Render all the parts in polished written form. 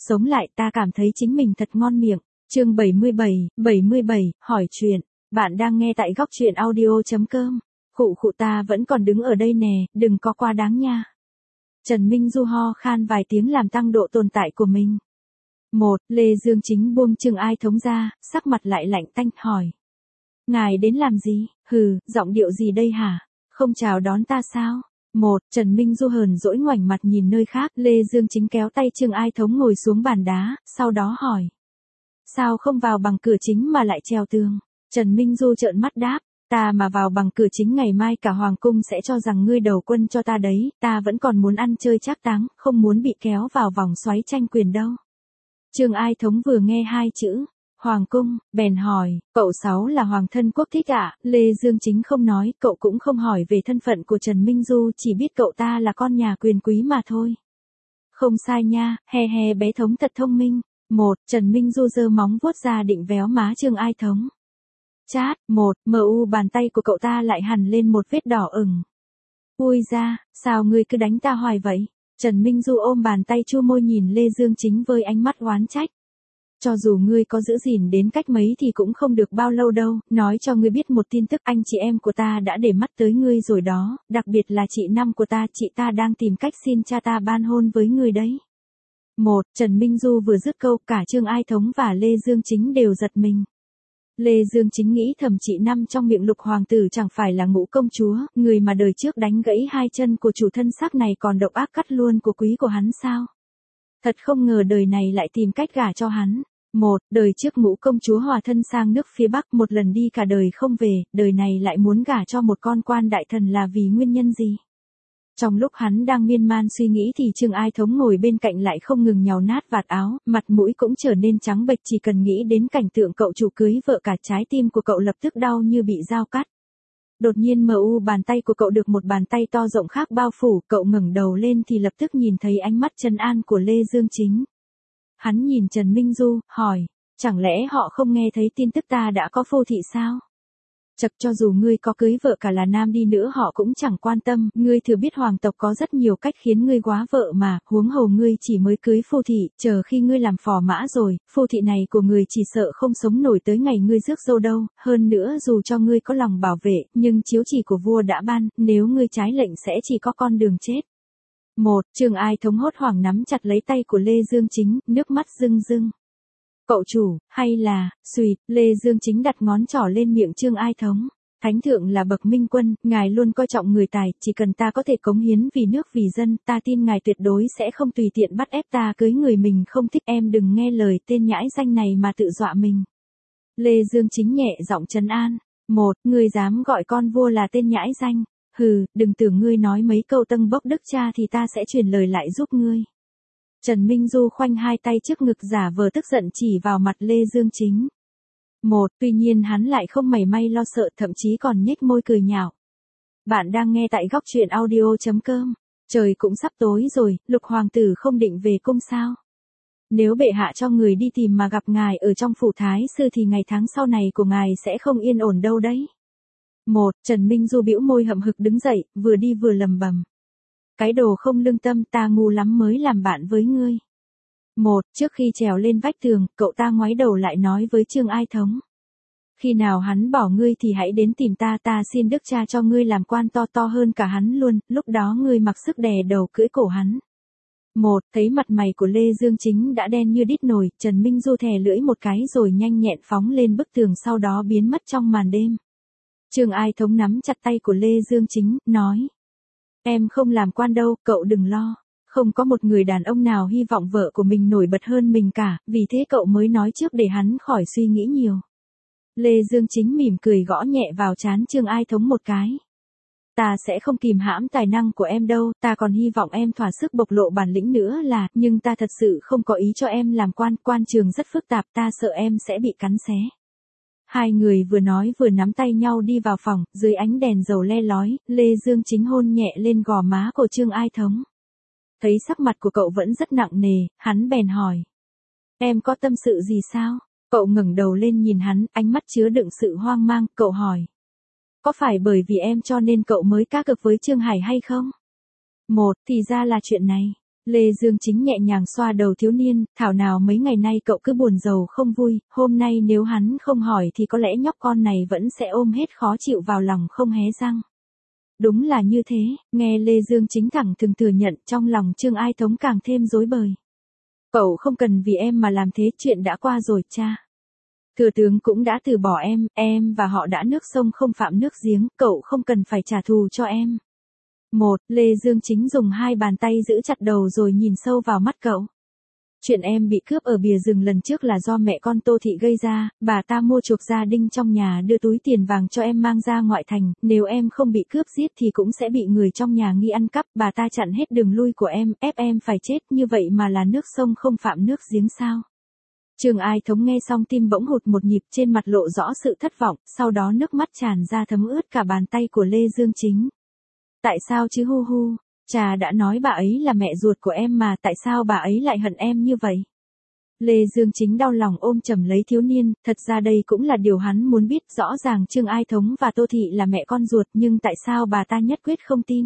sống lại ta cảm thấy chính mình thật ngon miệng. Chương 77, hỏi chuyện. Bạn đang nghe tại góc truyện audio.com. Khụ ta vẫn còn đứng ở đây nè, đừng có quá đáng nha. Trần Minh Du ho khan vài tiếng làm tăng độ tồn tại của mình. Lê Dương Chính buông Trương Ai Thống ra, sắc mặt lại lạnh tanh hỏi. Ngài đến làm gì? Giọng điệu gì đây hả? Không chào đón ta sao? Trần Minh Du hờn dỗi ngoảnh mặt nhìn nơi khác, Lê Dương Chính kéo tay Trương Ai Thống ngồi xuống bàn đá, sau đó hỏi. Sao không vào bằng cửa chính mà lại trèo tường? Trần Minh Du trợn mắt đáp, ta mà vào bằng cửa chính ngày mai cả hoàng cung sẽ cho rằng ngươi đầu quân cho ta đấy, ta vẫn còn muốn ăn chơi trác táng, không muốn bị kéo vào vòng xoáy tranh quyền đâu. Trương Ai Thống vừa nghe hai chữ hoàng cung, bèn hỏi, cậu Sáu là hoàng thân quốc thích ạ? Lê Dương Chính không nói, cậu cũng không hỏi về thân phận của Trần Minh Du, chỉ biết cậu ta là con nhà quyền quý mà thôi. Không sai nha, bé Thống thật thông minh. Trần Minh Du giơ móng vuốt ra định véo má Trương Ai Thống. Chát, bàn tay của cậu ta lại hằn lên một vết đỏ ửng. Ui ra, sao ngươi cứ đánh ta hoài vậy? Trần Minh Du ôm bàn tay chu môi nhìn Lê Dương Chính với ánh mắt oán trách. Cho dù ngươi có giữ gìn đến cách mấy thì cũng không được bao lâu đâu, nói cho ngươi biết một tin tức, anh chị em của ta đã để mắt tới ngươi rồi đó, đặc biệt là chị Năm của ta, chị ta đang tìm cách xin cha ta ban hôn với ngươi đấy. Trần Minh Du vừa dứt câu, cả Trương Ai Thống và Lê Dương Chính đều giật mình. Lê Dương Chính nghĩ thầm chị Năm trong miệng Lục hoàng tử chẳng phải là Ngũ công chúa, người mà đời trước đánh gãy hai chân của chủ thân xác này còn độc ác cắt luôn của quý của hắn sao? Thật không ngờ đời này lại tìm cách gả cho hắn. Đời trước Ngũ công chúa hòa thân sang nước phía Bắc một lần đi cả đời không về, đời này lại muốn gả cho một con quan đại thần là vì nguyên nhân gì? Trong lúc hắn đang miên man suy nghĩ thì Trương Ai Thống ngồi bên cạnh lại không ngừng nhào nát vạt áo, mặt mũi cũng trở nên trắng bệch, chỉ cần nghĩ đến cảnh tượng cậu chủ cưới vợ cả trái tim của cậu lập tức đau như bị dao cắt. Đột nhiên bàn tay của cậu được một bàn tay to rộng khác bao phủ, cậu ngẩng đầu lên thì lập tức nhìn thấy ánh mắt trấn an của Lê Dương Chính. Hắn nhìn Trần Minh Du, hỏi, chẳng lẽ họ không nghe thấy tin tức ta đã có phu thị sao? Cho dù ngươi có cưới vợ cả là nam đi nữa họ cũng chẳng quan tâm, ngươi thừa biết hoàng tộc có rất nhiều cách khiến ngươi góa vợ mà, huống hồ ngươi chỉ mới cưới phu thị, chờ khi ngươi làm phò mã rồi, phu thị này của ngươi chỉ sợ không sống nổi tới ngày ngươi rước dâu đâu, hơn nữa dù cho ngươi có lòng bảo vệ, nhưng chiếu chỉ của vua đã ban, nếu ngươi trái lệnh sẽ chỉ có con đường chết. Trương Ai Thống hốt hoảng nắm chặt lấy tay của Lê Dương Chính, nước mắt rưng rưng. Cậu chủ, hay là, Lê Dương Chính đặt ngón trỏ lên miệng Trương Ai Thống. Thánh thượng là bậc minh quân, ngài luôn coi trọng người tài, chỉ cần ta có thể cống hiến vì nước vì dân, ta tin ngài tuyệt đối sẽ không tùy tiện bắt ép ta cưới người mình không thích, em đừng nghe lời tên nhãi danh này mà tự dọa mình. Lê Dương Chính nhẹ giọng trấn an. Ngươi dám gọi con vua là tên nhãi danh? Đừng tưởng ngươi nói mấy câu tâng bốc đức cha thì ta sẽ truyền lời lại giúp ngươi. Trần Minh Du khoanh hai tay trước ngực giả vờ tức giận chỉ vào mặt Lê Dương Chính. Tuy nhiên hắn lại không mảy may lo sợ, thậm chí còn nhếch môi cười nhạo. Bạn đang nghe tại góc truyện audio.com. Trời cũng sắp tối rồi, Lục hoàng tử không định về cung sao? Nếu bệ hạ cho người đi tìm mà gặp ngài ở trong phủ thái sư thì ngày tháng sau này của ngài sẽ không yên ổn đâu đấy. Trần Minh Du bĩu môi hậm hực đứng dậy, vừa đi vừa lầm bầm. Cái đồ không lương tâm, ta ngu lắm mới làm bạn với ngươi. Trước khi trèo lên vách tường, cậu ta ngoái đầu lại nói với Trương Ai Thống. Khi nào hắn bỏ ngươi thì hãy đến tìm ta, ta xin đức cha cho ngươi làm quan to hơn cả hắn luôn, lúc đó ngươi mặc sức đè đầu cưỡi cổ hắn. Thấy mặt mày của Lê Dương Chính đã đen như đít nồi, Trần Minh Du thè lưỡi một cái rồi nhanh nhẹn phóng lên bức tường, sau đó biến mất trong màn đêm. Trương Ai Thống nắm chặt tay của Lê Dương Chính, nói. Em không làm quan đâu, cậu đừng lo. Không có một người đàn ông nào hy vọng vợ của mình nổi bật hơn mình cả, vì thế cậu mới nói trước để hắn khỏi suy nghĩ nhiều. Lê Dương Chính mỉm cười gõ nhẹ vào trán Trương Ai Thống một cái. Ta sẽ không kìm hãm tài năng của em đâu, ta còn hy vọng em thỏa sức bộc lộ bản lĩnh nữa là, nhưng ta thật sự không có ý cho em làm quan trường rất phức tạp, ta sợ em sẽ bị cắn xé. Hai người vừa nói vừa nắm tay nhau đi vào phòng, dưới ánh đèn dầu le lói, Lê Dương Chính hôn nhẹ lên gò má của Trương Ai Thống. Thấy sắc mặt của cậu vẫn rất nặng nề, hắn bèn hỏi. Em có tâm sự gì sao? Cậu ngẩng đầu lên nhìn hắn, ánh mắt chứa đựng sự hoang mang, cậu hỏi. Có phải bởi vì em cho nên cậu mới cá cược với Trương Hải hay không? Thì ra là chuyện này. Lê Dương Chính nhẹ nhàng xoa đầu thiếu niên, thảo nào mấy ngày nay cậu cứ buồn rầu không vui, hôm nay nếu hắn không hỏi thì có lẽ nhóc con này vẫn sẽ ôm hết khó chịu vào lòng không hé răng. Đúng là như thế, nghe Lê Dương Chính thẳng thừng thừa nhận, trong lòng Trương Ai Thống càng thêm rối bời. Cậu không cần vì em mà làm thế, chuyện đã qua rồi cha. Thừa tướng cũng đã từ bỏ em và họ đã nước sông không phạm nước giếng, cậu không cần phải trả thù cho em. Lê Dương Chính dùng hai bàn tay giữ chặt đầu rồi nhìn sâu vào mắt cậu. Chuyện em bị cướp ở bìa rừng lần trước là do mẹ con Tô Thị gây ra, bà ta mua chuộc gia đình trong nhà đưa túi tiền vàng cho em mang ra ngoại thành, nếu em không bị cướp giết thì cũng sẽ bị người trong nhà nghi ăn cắp, bà ta chặn hết đường lui của em, ép em phải chết, như vậy mà là nước sông không phạm nước giếng sao? Trương Ai Thống nghe xong tim bỗng hụt một nhịp, trên mặt lộ rõ sự thất vọng, sau đó nước mắt tràn ra thấm ướt cả bàn tay của Lê Dương Chính. Tại sao chứ hu hu, cha đã nói bà ấy là mẹ ruột của em mà, tại sao bà ấy lại hận em như vậy? Lê Dương Chính đau lòng ôm chầm lấy thiếu niên, thật ra đây cũng là điều hắn muốn biết, rõ ràng Trương Ai Thống và Tô Thị là mẹ con ruột nhưng tại sao bà ta nhất quyết không tin?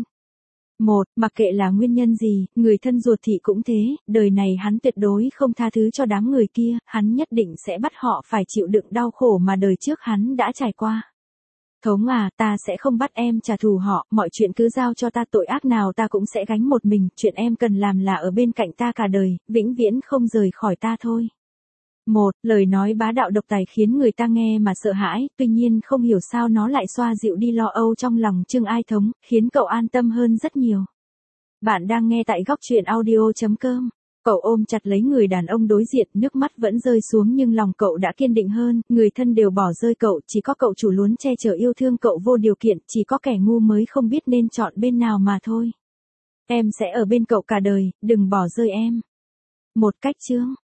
Mặc kệ là nguyên nhân gì, người thân ruột thì cũng thế, đời này hắn tuyệt đối không tha thứ cho đám người kia, hắn nhất định sẽ bắt họ phải chịu đựng đau khổ mà đời trước hắn đã trải qua. Thống à, ta sẽ không bắt em trả thù họ, mọi chuyện cứ giao cho ta, tội ác nào ta cũng sẽ gánh một mình, chuyện em cần làm là ở bên cạnh ta cả đời, vĩnh viễn không rời khỏi ta thôi. Lời nói bá đạo độc tài khiến người ta nghe mà sợ hãi, tuy nhiên không hiểu sao nó lại xoa dịu đi lo âu trong lòng Trương Ai Thống, khiến cậu an tâm hơn rất nhiều. Bạn đang nghe tại góc truyện audio.com. Cậu ôm chặt lấy người đàn ông đối diện, nước mắt vẫn rơi xuống nhưng lòng cậu đã kiên định hơn, người thân đều bỏ rơi cậu, chỉ có cậu chủ luôn che chở yêu thương cậu vô điều kiện, chỉ có kẻ ngu mới không biết nên chọn bên nào mà thôi. Em sẽ ở bên cậu cả đời, đừng bỏ rơi em. Cách chương